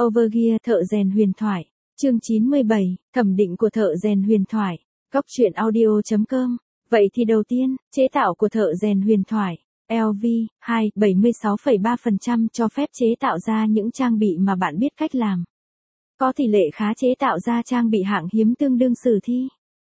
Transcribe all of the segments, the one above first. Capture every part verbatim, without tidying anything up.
Overgear thợ rèn huyền thoại. Chương chín mươi bảy, thẩm định của thợ rèn huyền thoại. Góc truyện audio chấm com. Vậy thì đầu tiên, chế tạo của thợ rèn huyền thoại. lờ vê, hai, bảy mươi sáu phẩy ba phần trăm cho phép chế tạo ra những trang bị mà bạn biết cách làm. Có tỷ lệ khá chế tạo ra trang bị hạng hiếm tương đương sử thi.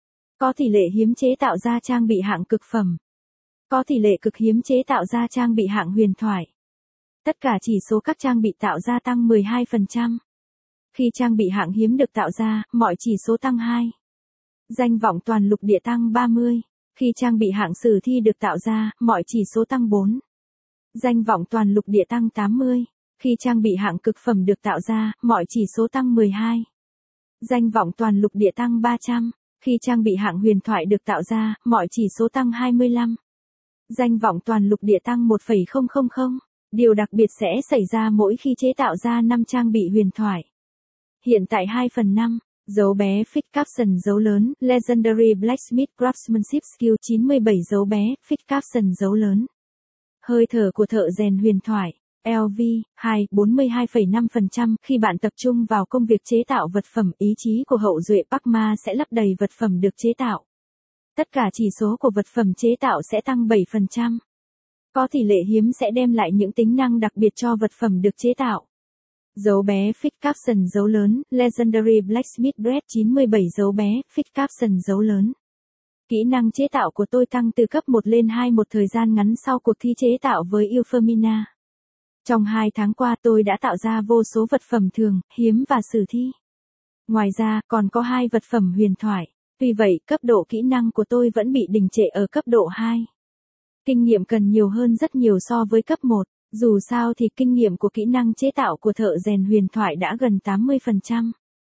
Có tỷ lệ hiếm chế tạo ra trang bị hạng cực phẩm. Có tỷ lệ cực hiếm chế tạo ra trang bị hạng huyền thoại. Tất cả chỉ số các trang bị tạo ra tăng mười hai phần trăm. Khi trang bị hạng hiếm được tạo ra, mọi chỉ số tăng hai. Danh vọng toàn lục địa tăng ba mươi. Khi trang bị hạng sử thi được tạo ra, mọi chỉ số tăng bốn. Danh vọng toàn lục địa tăng tám mươi. Khi trang bị hạng cực phẩm được tạo ra, mọi chỉ số tăng mười hai. Danh vọng toàn lục địa tăng ba trăm. Khi trang bị hạng huyền thoại được tạo ra, mọi chỉ số tăng hai mươi lăm. Danh vọng toàn lục địa tăng một phẩy không không không. Điều đặc biệt sẽ xảy ra mỗi khi chế tạo ra năm trang bị huyền thoại. Hiện tại hai phần năm, dấu bé Fix Caption dấu lớn, Legendary Blacksmith Craftsmanship Skill chín mươi bảy dấu bé, Fix Caption dấu lớn. Hơi thở của thợ rèn huyền thoại. lờ vê, hai, bốn mươi hai phẩy năm phần trăm. Khi bạn tập trung vào công việc chế tạo vật phẩm, ý chí của hậu duệ Parkma sẽ lấp đầy vật phẩm được chế tạo. Tất cả chỉ số của vật phẩm chế tạo sẽ tăng bảy phần trăm. Có tỷ lệ hiếm sẽ đem lại những tính năng đặc biệt cho vật phẩm được chế tạo. Dấu bé Fix Caption dấu lớn, Legendary Blacksmith Bread chín mươi bảy dấu bé, Fix Caption dấu lớn. Kỹ năng chế tạo của tôi tăng từ cấp một lên hai một thời gian ngắn sau cuộc thi chế tạo với Euphemina. Trong hai tháng qua tôi đã tạo ra vô số vật phẩm thường, hiếm và sử thi. Ngoài ra, còn có hai vật phẩm huyền thoại. Tuy vậy, cấp độ kỹ năng của tôi vẫn bị đình trệ ở cấp độ hai. Kinh nghiệm cần nhiều hơn rất nhiều so với cấp một. Dù sao thì kinh nghiệm của kỹ năng chế tạo của thợ rèn huyền thoại đã gần tám mươi phần trăm.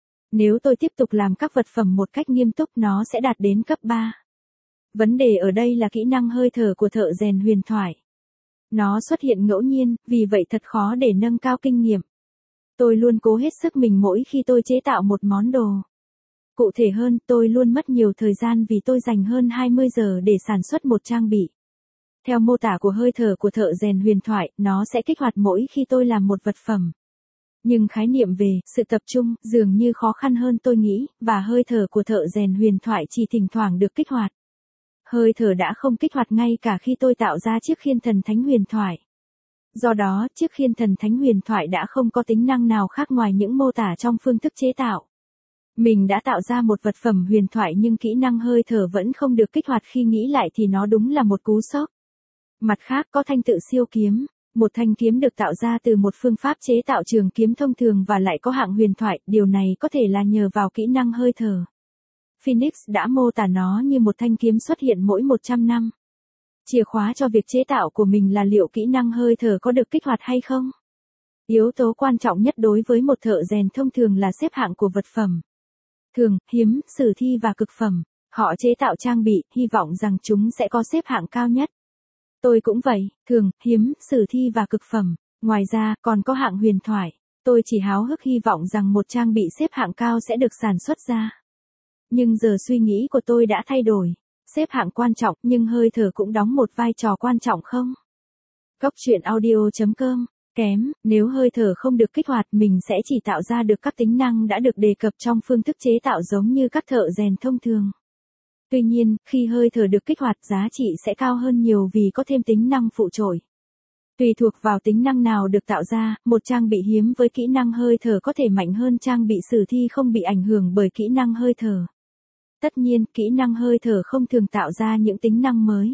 Nếu tôi tiếp tục làm các vật phẩm một cách nghiêm túc nó sẽ đạt đến cấp ba. Vấn đề ở đây là kỹ năng hơi thở của thợ rèn huyền thoại. Nó xuất hiện ngẫu nhiên, vì vậy thật khó để nâng cao kinh nghiệm. Tôi luôn cố hết sức mình mỗi khi tôi chế tạo một món đồ. Cụ thể hơn, tôi luôn mất nhiều thời gian vì tôi dành hơn hai mươi giờ để sản xuất một trang bị. Theo mô tả của hơi thở của thợ rèn huyền thoại, nó sẽ kích hoạt mỗi khi tôi làm một vật phẩm. Nhưng khái niệm về sự tập trung dường như khó khăn hơn tôi nghĩ, và hơi thở của thợ rèn huyền thoại chỉ thỉnh thoảng được kích hoạt. Hơi thở đã không kích hoạt ngay cả khi tôi tạo ra chiếc khiên thần thánh huyền thoại. Do đó, chiếc khiên thần thánh huyền thoại đã không có tính năng nào khác ngoài những mô tả trong phương thức chế tạo. Mình đã tạo ra một vật phẩm huyền thoại nhưng kỹ năng hơi thở vẫn không được kích hoạt, khi nghĩ lại thì nó đúng là một cú sốc. Mặt khác có thanh tự siêu kiếm, một thanh kiếm được tạo ra từ một phương pháp chế tạo trường kiếm thông thường và lại có hạng huyền thoại, điều này có thể là nhờ vào kỹ năng hơi thở. Phoenix đã mô tả nó như một thanh kiếm xuất hiện mỗi một trăm năm. Chìa khóa cho việc chế tạo của mình là liệu kỹ năng hơi thở có được kích hoạt hay không? Yếu tố quan trọng nhất đối với một thợ rèn thông thường là xếp hạng của vật phẩm. Thường, hiếm, sử thi và cực phẩm. Họ chế tạo trang bị, hy vọng rằng chúng sẽ có xếp hạng cao nhất. Tôi cũng vậy, thường, hiếm, sử thi và cực phẩm. Ngoài ra, còn có hạng huyền thoại. Tôi chỉ háo hức hy vọng rằng một trang bị xếp hạng cao sẽ được sản xuất ra. Nhưng giờ suy nghĩ của tôi đã thay đổi. Xếp hạng quan trọng, nhưng hơi thở cũng đóng một vai trò quan trọng không? Góc truyện audio chấm com. Kém, nếu hơi thở không được kích hoạt mình sẽ chỉ tạo ra được các tính năng đã được đề cập trong phương thức chế tạo giống như các thợ rèn thông thường. Tuy nhiên, khi hơi thở được kích hoạt giá trị sẽ cao hơn nhiều vì có thêm tính năng phụ trội. Tùy thuộc vào tính năng nào được tạo ra, một trang bị hiếm với kỹ năng hơi thở có thể mạnh hơn trang bị sử thi không bị ảnh hưởng bởi kỹ năng hơi thở. Tất nhiên, kỹ năng hơi thở không thường tạo ra những tính năng mới.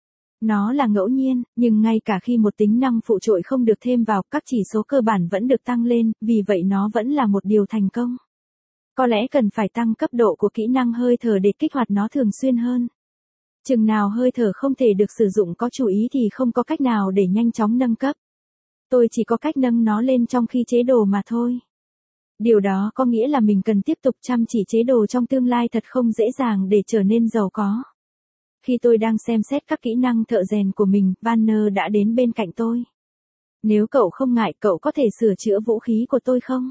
Nó là ngẫu nhiên, nhưng ngay cả khi một tính năng phụ trội không được thêm vào, các chỉ số cơ bản vẫn được tăng lên, vì vậy nó vẫn là một điều thành công. Có lẽ cần phải tăng cấp độ của kỹ năng hơi thở để kích hoạt nó thường xuyên hơn. Chừng nào hơi thở không thể được sử dụng có chủ ý thì không có cách nào để nhanh chóng nâng cấp. Tôi chỉ có cách nâng nó lên trong khi chế đồ mà thôi. Điều đó có nghĩa là mình cần tiếp tục chăm chỉ chế đồ trong tương lai thật không dễ dàng để trở nên giàu có. Khi tôi đang xem xét các kỹ năng thợ rèn của mình, Banner đã đến bên cạnh tôi. Nếu cậu không ngại, cậu có thể sửa chữa vũ khí của tôi không?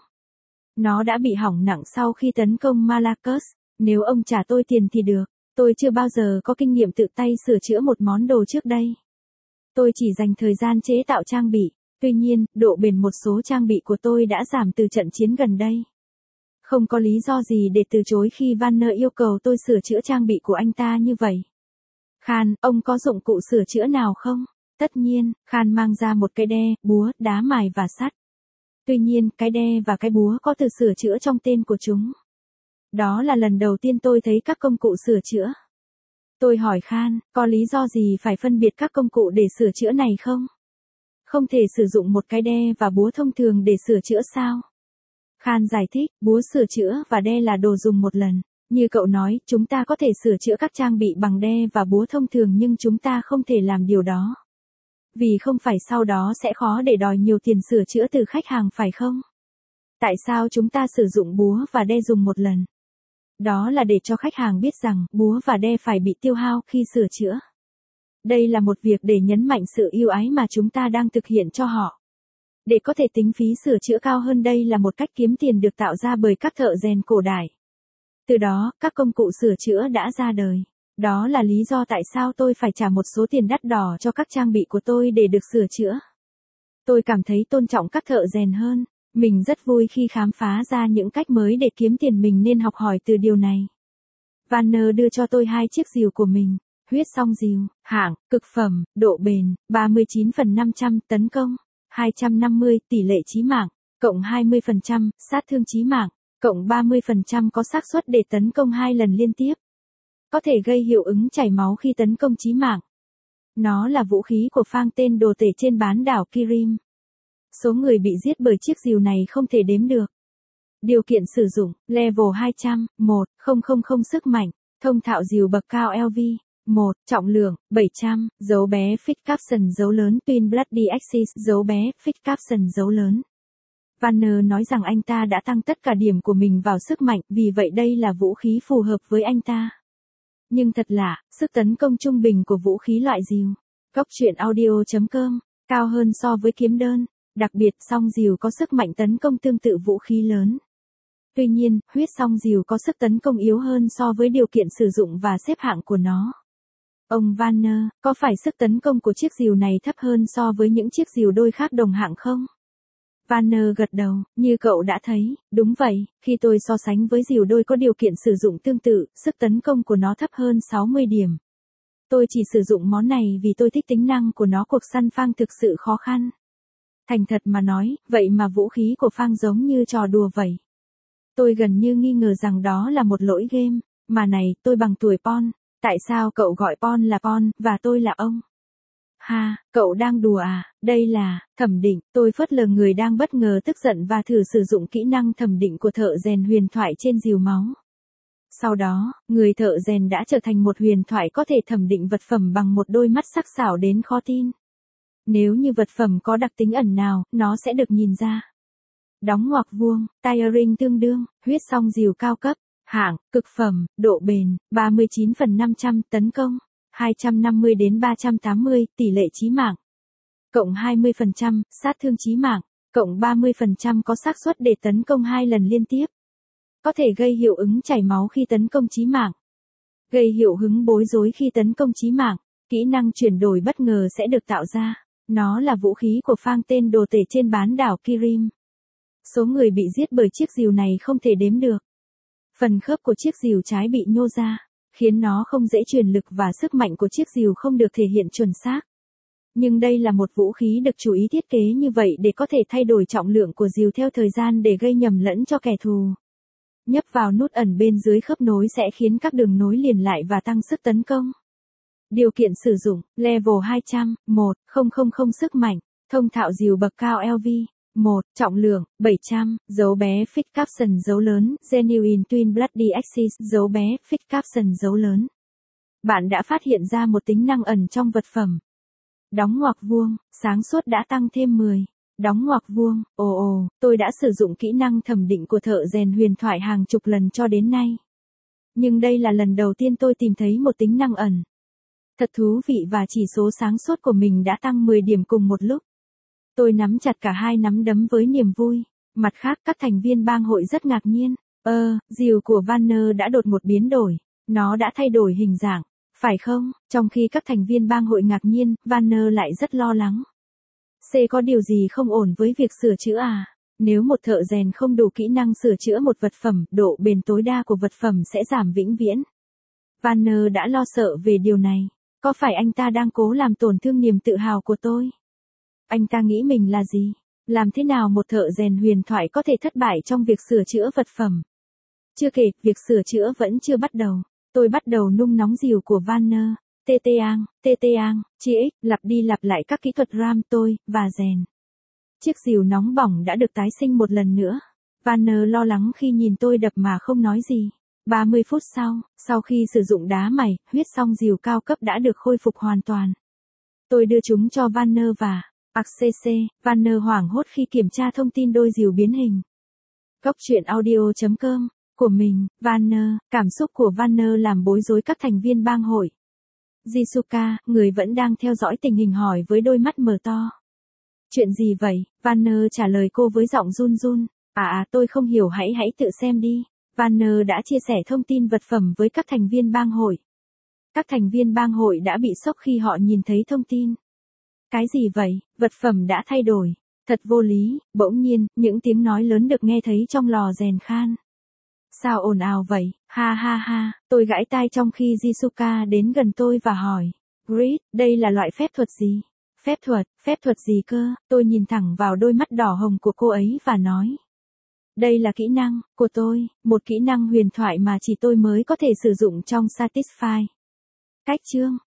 Nó đã bị hỏng nặng sau khi tấn công Malakos. Nếu ông trả tôi tiền thì được. Tôi chưa bao giờ có kinh nghiệm tự tay sửa chữa một món đồ trước đây. Tôi chỉ dành thời gian chế tạo trang bị. Tuy nhiên, độ bền một số trang bị của tôi đã giảm từ trận chiến gần đây. Không có lý do gì để từ chối khi Vanner yêu cầu tôi sửa chữa trang bị của anh ta như vậy. Khan, ông có dụng cụ sửa chữa nào không? Tất nhiên, Khan mang ra một cái đe, búa, đá mài và sắt. Tuy nhiên, cái đe và cái búa có từ sửa chữa trong tên của chúng. Đó là lần đầu tiên tôi thấy các công cụ sửa chữa. Tôi hỏi Khan, có lý do gì phải phân biệt các công cụ để sửa chữa này không? Không thể sử dụng một cái đe và búa thông thường để sửa chữa sao? Khan giải thích, búa sửa chữa và đe là đồ dùng một lần. Như cậu nói, chúng ta có thể sửa chữa các trang bị bằng đe và búa thông thường nhưng chúng ta không thể làm điều đó. Vì không phải sau đó sẽ khó để đòi nhiều tiền sửa chữa từ khách hàng phải không? Tại sao chúng ta sử dụng búa và đe dùng một lần? Đó là để cho khách hàng biết rằng búa và đe phải bị tiêu hao khi sửa chữa. Đây là một việc để nhấn mạnh sự yêu ái mà chúng ta đang thực hiện cho họ. Để có thể tính phí sửa chữa cao hơn, đây là một cách kiếm tiền được tạo ra bởi các thợ rèn cổ đại. Từ đó, các công cụ sửa chữa đã ra đời. Đó là lý do tại sao tôi phải trả một số tiền đắt đỏ cho các trang bị của tôi để được sửa chữa. Tôi cảm thấy tôn trọng các thợ rèn hơn. Mình rất vui khi khám phá ra những cách mới để kiếm tiền, mình nên học hỏi từ điều này. Vanner đưa cho tôi hai chiếc rìu của mình. Huyết song rìu, hạng, cực phẩm, độ bền, ba mươi chín phần năm trăm, tấn công, hai trăm năm mươi, tỷ lệ chí mạng, cộng hai mươi phần trăm, sát thương chí mạng, cộng ba mươi phần trăm có xác suất để tấn công hai lần liên tiếp. Có thể gây hiệu ứng chảy máu khi tấn công chí mạng. Nó là vũ khí của phang tên đồ tể trên bán đảo Kirim. Số người bị giết bởi chiếc rìu này không thể đếm được. Điều kiện sử dụng, level hai trăm, một nghìn sức mạnh, thông thạo rìu bậc cao lờ vê, một, trọng lượng, bảy trăm, dấu bé Fit Capson dấu lớn Twin Bloody Axis dấu bé Fit Capson dấu lớn. Vanner nói rằng anh ta đã tăng tất cả điểm của mình vào sức mạnh, vì vậy đây là vũ khí phù hợp với anh ta. Nhưng thật lạ, sức tấn công trung bình của vũ khí loại rìu Góc truyện audio chấm com cao hơn so với kiếm đơn. Đặc biệt, song rìu có sức mạnh tấn công tương tự vũ khí lớn. Tuy nhiên, huyết song rìu có sức tấn công yếu hơn so với điều kiện sử dụng và xếp hạng của nó. Ông Vanner, có phải sức tấn công của chiếc rìu này thấp hơn so với những chiếc rìu đôi khác đồng hạng không? Vanner gật đầu, như cậu đã thấy, đúng vậy, khi tôi so sánh với rìu đôi có điều kiện sử dụng tương tự, sức tấn công của nó thấp hơn sáu mươi điểm. Tôi chỉ sử dụng món này vì tôi thích tính năng của nó, cuộc săn phang thực sự khó khăn. Thành thật mà nói, vậy mà vũ khí của phang giống như trò đùa vậy. Tôi gần như nghi ngờ rằng đó là một lỗi game, mà này, tôi bằng tuổi Pon, tại sao cậu gọi Pon là Pon, và tôi là ông? Ha, cậu đang đùa à, đây là, thẩm định, tôi phớt lờ người đang bất ngờ tức giận và thử sử dụng kỹ năng thẩm định của thợ rèn huyền thoại trên rìu máu. Sau đó, người thợ rèn đã trở thành một huyền thoại có thể thẩm định vật phẩm bằng một đôi mắt sắc sảo đến khó tin. Nếu như vật phẩm có đặc tính ẩn nào, nó sẽ được nhìn ra. Đóng ngoặc vuông, tiring tương đương, huyết song rìu cao cấp, hạng, cực phẩm, độ bền, ba mươi chín phần năm trăm, tấn công, hai trăm năm mươi đến ba trăm tám mươi, tỷ lệ chí mạng. Cộng hai mươi phần trăm, sát thương chí mạng, cộng ba mươi phần trăm có xác suất để tấn công hai lần liên tiếp. Có thể gây hiệu ứng chảy máu khi tấn công chí mạng. Gây hiệu ứng bối rối khi tấn công chí mạng, kỹ năng chuyển đổi bất ngờ sẽ được tạo ra. Nó là vũ khí của phang tên đồ tể trên bán đảo Kirim. Số người bị giết bởi chiếc rìu này không thể đếm được. Phần khớp của chiếc rìu trái bị nhô ra, khiến nó không dễ truyền lực và sức mạnh của chiếc rìu không được thể hiện chuẩn xác. Nhưng đây là một vũ khí được chú ý thiết kế như vậy để có thể thay đổi trọng lượng của rìu theo thời gian để gây nhầm lẫn cho kẻ thù. Nhấp vào nút ẩn bên dưới khớp nối sẽ khiến các đường nối liền lại và tăng sức tấn công. Điều kiện sử dụng, level hai trăm, một nghìn sức mạnh, thông thạo rìu bậc cao lờ vê, một, trọng lượng, bảy trăm, dấu bé Fit Capson dấu lớn, Genuine Twin Bloody Axis dấu bé Fit Capson dấu lớn. Bạn đã phát hiện ra một tính năng ẩn trong vật phẩm. Đóng ngoặc vuông, sáng suốt đã tăng thêm mười. Đóng ngoặc vuông, ồ ồ, tôi đã sử dụng kỹ năng thẩm định của thợ rèn huyền thoại hàng chục lần cho đến nay. Nhưng đây là lần đầu tiên tôi tìm thấy một tính năng ẩn. Thật thú vị và chỉ số sáng suốt của mình đã tăng mười điểm cùng một lúc. Tôi nắm chặt cả hai nắm đấm với niềm vui. Mặt khác, các thành viên bang hội rất ngạc nhiên. Ơ, rìu của Vanner đã đột một biến đổi. Nó đã thay đổi hình dạng, phải không? Trong khi các thành viên bang hội ngạc nhiên, Vanner lại rất lo lắng. C có điều gì không ổn với việc sửa chữa à? Nếu một thợ rèn không đủ kỹ năng sửa chữa một vật phẩm, độ bền tối đa của vật phẩm sẽ giảm vĩnh viễn. Vanner đã lo sợ về điều này. Có phải anh ta đang cố làm tổn thương niềm tự hào của tôi? Anh ta nghĩ mình là gì? Làm thế nào một thợ rèn huyền thoại có thể thất bại trong việc sửa chữa vật phẩm? Chưa kể, việc sửa chữa vẫn chưa bắt đầu. Tôi bắt đầu nung nóng rìu của Vanner. tê tê ang, tê tê ang, chia ích, lặp đi lặp lại các kỹ thuật ram tôi, và rèn. Chiếc rìu nóng bỏng đã được tái sinh một lần nữa. Vanner lo lắng khi nhìn tôi đập mà không nói gì. ba mươi phút sau, sau khi sử dụng đá mày, huyết song rìu cao cấp đã được khôi phục hoàn toàn. Tôi đưa chúng cho Vanner và Accc. Vanner hoảng hốt khi kiểm tra thông tin đôi rìu biến hình. Góc truyện audio chấm com của mình, Vanner, cảm xúc của Vanner làm bối rối các thành viên bang hội. Jisuka, người vẫn đang theo dõi tình hình hỏi với đôi mắt mở to. Chuyện gì vậy? Vanner trả lời cô với giọng run run. À à, tôi không hiểu, hãy hãy tự xem đi. Vanner đã chia sẻ thông tin vật phẩm với các thành viên bang hội. Các thành viên bang hội đã bị sốc khi họ nhìn thấy thông tin. Cái gì vậy? Vật phẩm đã thay đổi. Thật vô lý. Bỗng nhiên, những tiếng nói lớn được nghe thấy trong lò rèn khan. Sao ồn ào vậy? Ha ha ha, tôi gãi tai trong khi Jisuka đến gần tôi và hỏi. Grit, đây là loại phép thuật gì? Phép thuật, phép thuật gì cơ? Tôi nhìn thẳng vào đôi mắt đỏ hồng của cô ấy và nói. Đây là kỹ năng của tôi, một kỹ năng huyền thoại mà chỉ tôi mới có thể sử dụng trong Satisfy. Cách chương